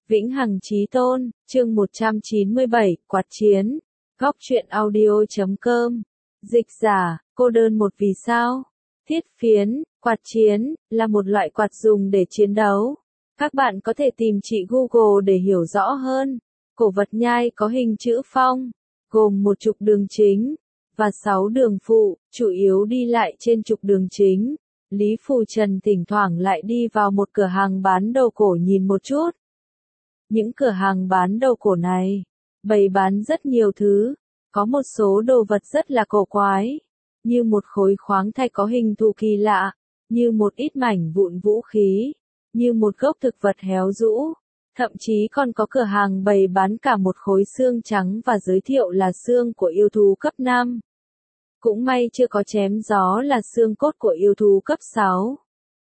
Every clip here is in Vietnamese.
Vĩnh Hằng Chí Tôn, chương 197, Quạt Chiến. Góc truyện audio.com. Dịch giả, cô đơn một vì sao? Thiết phiến, quạt chiến, là một loại quạt dùng để chiến đấu. Các bạn có thể tìm chị Google để hiểu rõ hơn. Cổ vật nhai có hình chữ phong, gồm một trục đường chính, và 6 đường phụ, chủ yếu đi lại trên trục đường chính. Lý Phù Trần thỉnh thoảng lại đi vào một cửa hàng bán đồ cổ nhìn một chút. Những cửa hàng bán đồ cổ này, bày bán rất nhiều thứ, có một số đồ vật rất là cổ quái, như một khối khoáng thạch có hình thù kỳ lạ, như một ít mảnh vụn vũ khí, như một gốc thực vật héo rũ, thậm chí còn có cửa hàng bày bán cả một khối xương trắng và giới thiệu là xương của yêu thú cấp 5. Cũng may chưa có chém gió là xương cốt của yêu thú cấp 6.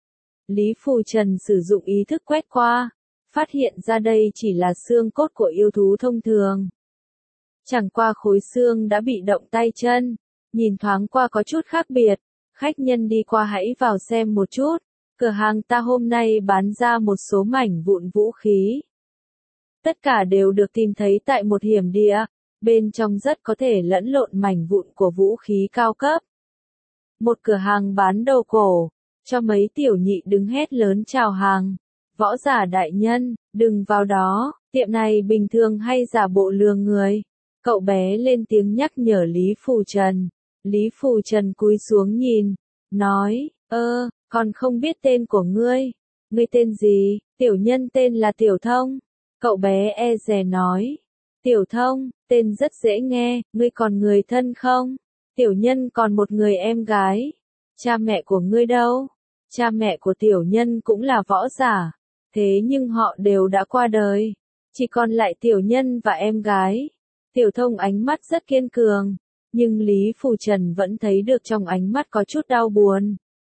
Lý Phù Trần sử dụng ý thức quét qua, phát hiện ra đây chỉ là xương cốt của yêu thú thông thường. Chẳng qua khối xương đã bị động tay chân, nhìn thoáng qua có chút khác biệt. Khách nhân đi qua hãy vào xem một chút, cửa hàng ta hôm nay bán ra một số mảnh vụn vũ khí. Tất cả đều được tìm thấy tại một hiểm địa, bên trong rất có thể lẫn lộn mảnh vụn của vũ khí cao cấp. Một cửa hàng bán đồ cổ, cho mấy tiểu nhị đứng hét lớn chào hàng. Võ giả đại nhân, đừng vào đó, tiệm này bình thường hay giả bộ lừa người. Cậu bé lên tiếng nhắc nhở Lý Phù Trần. Lý Phù Trần cúi xuống nhìn, nói, còn không biết tên của ngươi. Ngươi tên gì? Tiểu nhân tên là Tiểu Thông. Cậu bé e dè nói. Tiểu Thông, tên rất dễ nghe, ngươi còn người thân không? Tiểu nhân còn một người em gái. Cha mẹ của ngươi đâu? Cha mẹ của tiểu nhân cũng là võ giả. Thế nhưng họ đều đã qua đời. Chỉ còn lại tiểu nhân và em gái. Tiểu Thông ánh mắt rất kiên cường. Nhưng Lý Phù Trần vẫn thấy được trong ánh mắt có chút đau buồn.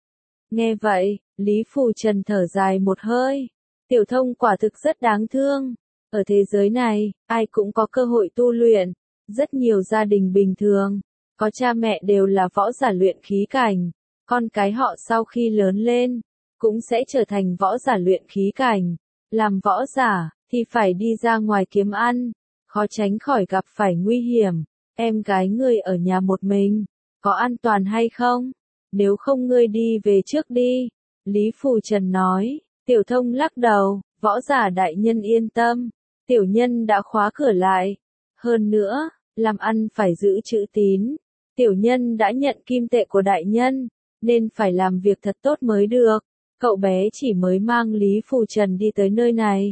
Nghe vậy, Lý Phù Trần thở dài một hơi. Tiểu Thông quả thực rất đáng thương. Ở thế giới này, ai cũng có cơ hội tu luyện. Rất nhiều gia đình bình thường, có cha mẹ đều là võ giả luyện khí cảnh. Con cái họ sau khi lớn lên, cũng sẽ trở thành võ giả luyện khí cảnh. Làm võ giả, thì phải đi ra ngoài kiếm ăn, khó tránh khỏi gặp phải nguy hiểm. Em gái ngươi ở nhà một mình, có an toàn hay không? Nếu không ngươi đi về trước đi. Lý Phù Trần nói. Tiểu Thông lắc đầu, võ giả đại nhân yên tâm, tiểu nhân đã khóa cửa lại. Hơn nữa, làm ăn phải giữ chữ tín. Tiểu nhân đã nhận kim tệ của đại nhân, nên phải làm việc thật tốt mới được. Cậu bé chỉ mới mang Lý Phù Trần đi tới nơi này,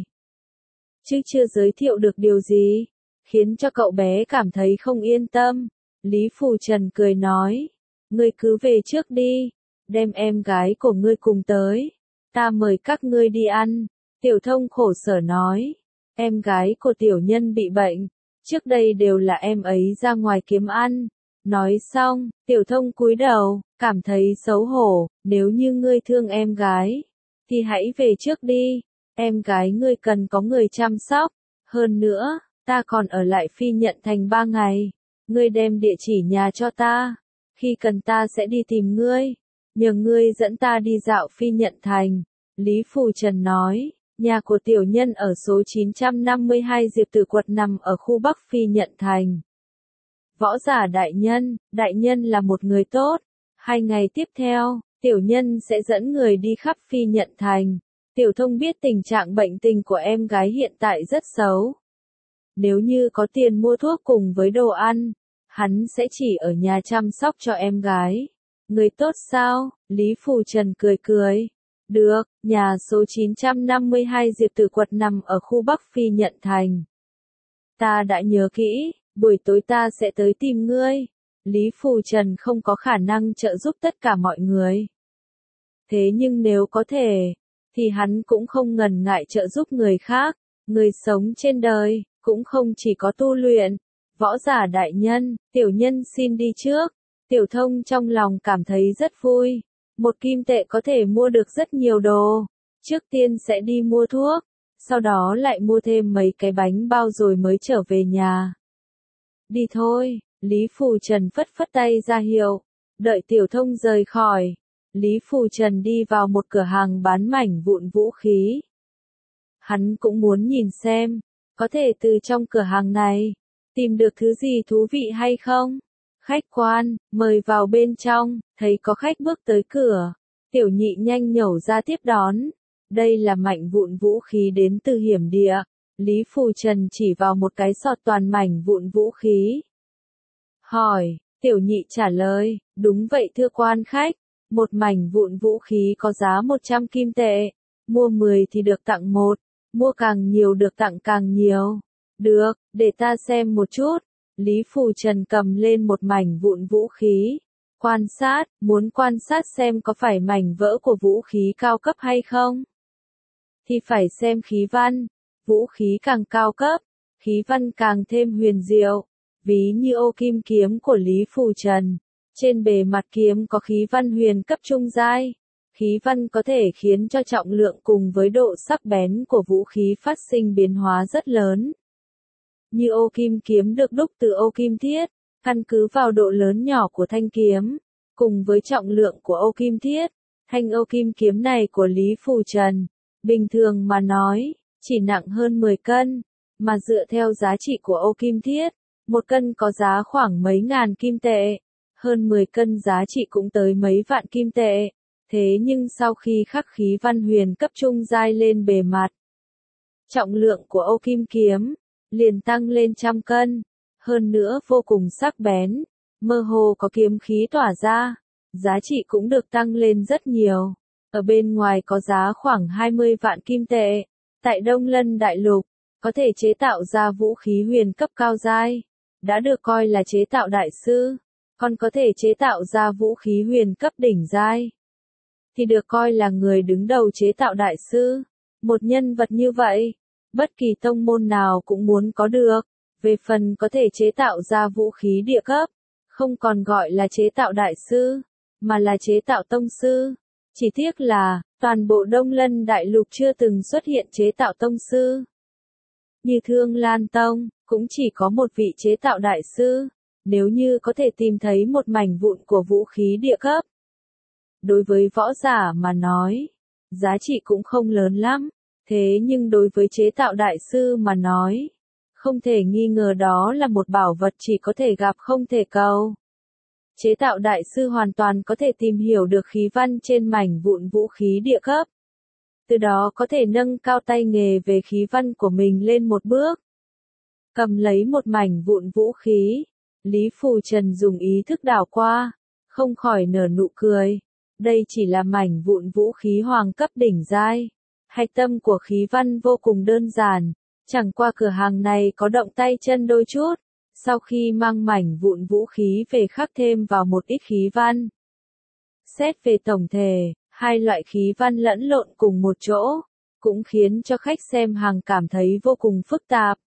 chứ chưa giới thiệu được điều gì, khiến cho cậu bé cảm thấy không yên tâm. Lý Phù Trần cười nói, ngươi cứ về trước đi, đem em gái của ngươi cùng tới, ta mời các ngươi đi ăn. Tiểu Thông khổ sở nói, em gái của tiểu nhân bị bệnh, trước đây đều là em ấy ra ngoài kiếm ăn. Nói xong, Tiểu Thông cúi đầu, cảm thấy xấu hổ. Nếu như ngươi thương em gái, thì hãy về trước đi. Em gái ngươi cần có người chăm sóc. Hơn nữa, ta còn ở lại Phi Nhận Thành 3 ngày. Ngươi đem địa chỉ nhà cho ta. Khi cần ta sẽ đi tìm ngươi. Nhờ ngươi dẫn ta đi dạo Phi Nhận Thành. Lý Phù Trần nói, nhà của tiểu nhân ở số 952 Diệp Tử Quật nằm ở khu Bắc Phi Nhận Thành. Võ giả đại nhân là một người tốt. 2 ngày tiếp theo, tiểu nhân sẽ dẫn người đi khắp Phi Nhận Thành. Tiểu Thông biết tình trạng bệnh tình của em gái hiện tại rất xấu. Nếu như có tiền mua thuốc cùng với đồ ăn, hắn sẽ chỉ ở nhà chăm sóc cho em gái. Người tốt sao? Lý Phù Trần cười cười. Được, nhà số 952 Diệp Tử Quật nằm ở khu Bắc Phi Nhận Thành. Ta đã nhớ kỹ. Buổi tối ta sẽ tới tìm ngươi. Lý Phù Trần không có khả năng trợ giúp tất cả mọi người. Thế nhưng nếu có thể, thì hắn cũng không ngần ngại trợ giúp người khác. Người sống trên đời, cũng không chỉ có tu luyện. Võ giả đại nhân, tiểu nhân xin đi trước. Tiểu Thông trong lòng cảm thấy rất vui. Một kim tệ có thể mua được rất nhiều đồ. Trước tiên sẽ đi mua thuốc, sau đó lại mua thêm mấy cái bánh bao rồi mới trở về nhà. Đi thôi, Lý Phù Trần phất phất tay ra hiệu, đợi Tiểu Thông rời khỏi. Lý Phù Trần đi vào một cửa hàng bán mảnh vụn vũ khí. Hắn cũng muốn nhìn xem, có thể từ trong cửa hàng này, tìm được thứ gì thú vị hay không? Khách quan, mời vào bên trong, thấy có khách bước tới cửa. Tiểu nhị nhanh nhẩu ra tiếp đón. Đây là mảnh vụn vũ khí đến từ hiểm địa. Lý Phù Trần chỉ vào một cái sọt toàn mảnh vụn vũ khí. Hỏi, tiểu nhị trả lời, đúng vậy thưa quan khách. Một mảnh vụn vũ khí có giá 100 kim tệ. Mua 10 thì được tặng 1. Mua càng nhiều được tặng càng nhiều. Được, để ta xem một chút. Lý Phù Trần cầm lên một mảnh vụn vũ khí. Quan sát, muốn quan sát xem có phải mảnh vỡ của vũ khí cao cấp hay không? Thì phải xem khí văn. Vũ khí càng cao cấp, khí văn càng thêm huyền diệu. Ví như ô kim kiếm của Lý Phù Trần. Trên bề mặt kiếm có khí văn huyền cấp trung giai. Khí văn có thể khiến cho trọng lượng cùng với độ sắc bén của vũ khí phát sinh biến hóa rất lớn. Như ô kim kiếm được đúc từ ô kim thiết, căn cứ vào độ lớn nhỏ của thanh kiếm, cùng với trọng lượng của ô kim thiết, thanh ô kim kiếm này của Lý Phù Trần, bình thường mà nói, chỉ nặng hơn 10 cân, mà dựa theo giá trị của ô kim thiết, 1 cân có giá khoảng mấy ngàn kim tệ, hơn 10 cân giá trị cũng tới mấy vạn kim tệ. Thế nhưng sau khi khắc khí văn huyền cấp trung giai lên bề mặt, trọng lượng của ô kim kiếm liền tăng lên trăm cân, hơn nữa vô cùng sắc bén, mơ hồ có kiếm khí tỏa ra, giá trị cũng được tăng lên rất nhiều. Ở bên ngoài có giá khoảng 20 vạn kim tệ, tại Đông Lân Đại Lục, có thể chế tạo ra vũ khí huyền cấp cao giai, đã được coi là chế tạo đại sư, còn có thể chế tạo ra vũ khí huyền cấp đỉnh giai, thì được coi là người đứng đầu chế tạo đại sư. Một nhân vật như vậy, bất kỳ tông môn nào cũng muốn có được. Về phần có thể chế tạo ra vũ khí địa cấp, không còn gọi là chế tạo đại sư, mà là chế tạo tông sư. Chỉ tiếc là, toàn bộ Đông Lân Đại Lục chưa từng xuất hiện chế tạo tông sư. Như Thương Lan Tông, cũng chỉ có một vị chế tạo đại sư, nếu như có thể tìm thấy một mảnh vụn của vũ khí địa cấp. Đối với võ giả mà nói, giá trị cũng không lớn lắm, thế nhưng đối với chế tạo đại sư mà nói, không thể nghi ngờ đó là một bảo vật chỉ có thể gặp không thể cầu. Chế tạo đại sư hoàn toàn có thể tìm hiểu được khí văn trên mảnh vụn vũ khí địa cấp. Từ đó có thể nâng cao tay nghề về khí văn của mình lên một bước. Cầm lấy một mảnh vụn vũ khí, Lý Phù Trần dùng ý thức đảo qua, không khỏi nở nụ cười. Đây chỉ là mảnh vụn vũ khí hoàng cấp đỉnh giai. Hạch tâm của khí văn vô cùng đơn giản, chẳng qua cửa hàng này có động tay chân đôi chút, sau khi mang mảnh vụn vũ khí về khắc thêm vào một ít khí văn. Xét về tổng thể, hai loại khí văn lẫn lộn cùng một chỗ, cũng khiến cho khách xem hàng cảm thấy vô cùng phức tạp.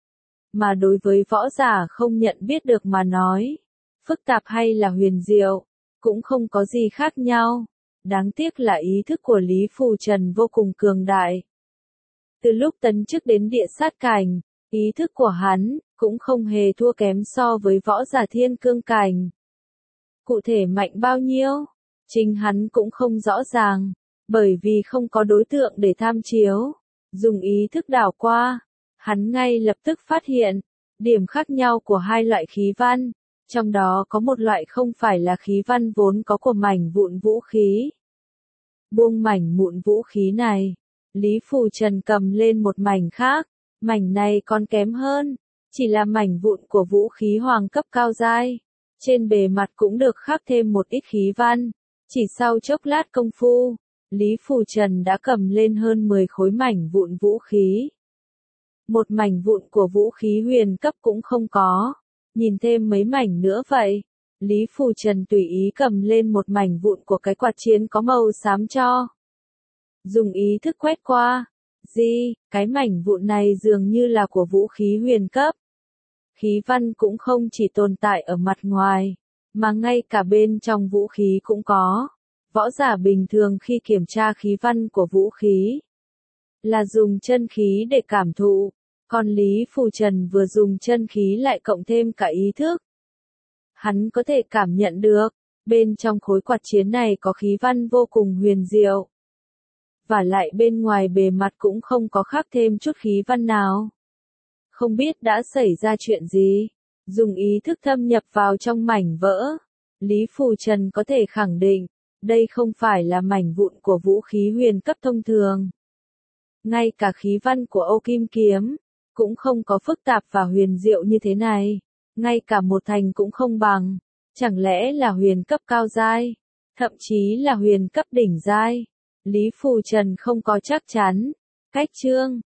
Mà đối với võ giả không nhận biết được mà nói, phức tạp hay là huyền diệu, cũng không có gì khác nhau. Đáng tiếc là ý thức của Lý Phù Trần vô cùng cường đại. Từ lúc tấn chức đến địa sát cảnh, ý thức của hắn cũng không hề thua kém so với võ giả thiên cương cảnh. Cụ thể mạnh bao nhiêu, chính hắn cũng không rõ ràng, bởi vì không có đối tượng để tham chiếu. Dùng ý thức đảo qua, hắn ngay lập tức phát hiện điểm khác nhau của hai loại khí văn. Trong đó có một loại không phải là khí văn vốn có của mảnh vụn vũ khí. Buông mảnh vụn vũ khí này, Lý Phù Trần cầm lên một mảnh khác, mảnh này còn kém hơn, chỉ là mảnh vụn của vũ khí hoàng cấp cao giai. Trên bề mặt cũng được khắc thêm một ít khí văn, chỉ sau chốc lát công phu, Lý Phù Trần đã cầm lên hơn 10 khối mảnh vụn vũ khí. Một mảnh vụn của vũ khí huyền cấp cũng không có. Nhìn thêm mấy mảnh nữa vậy. Lý Phù Trần tùy ý cầm lên một mảnh vụn của cái quạt chiến có màu xám cho. Dùng ý thức quét qua. Cái mảnh vụn này dường như là của vũ khí huyền cấp. Khí văn cũng không chỉ tồn tại ở mặt ngoài, mà ngay cả bên trong vũ khí cũng có. Võ giả bình thường khi kiểm tra khí văn của vũ khí, là dùng chân khí để cảm thụ. Còn Lý Phù Trần vừa dùng chân khí lại cộng thêm cả ý thức. Hắn có thể cảm nhận được, bên trong khối quạt chiến này có khí văn vô cùng huyền diệu. và lại bên ngoài bề mặt cũng không có khắc thêm chút khí văn nào. Không biết đã xảy ra chuyện gì, dùng ý thức thâm nhập vào trong mảnh vỡ. Lý Phù Trần có thể khẳng định, đây không phải là mảnh vụn của vũ khí huyền cấp thông thường. Ngay cả khí văn của Âu Kim Kiếm, cũng không có phức tạp và huyền diệu như thế này. Ngay cả một thành cũng không bằng. Chẳng lẽ là huyền cấp cao giai, thậm chí là huyền cấp đỉnh giai? Lý Phù Trần không có chắc chắn. Cách chương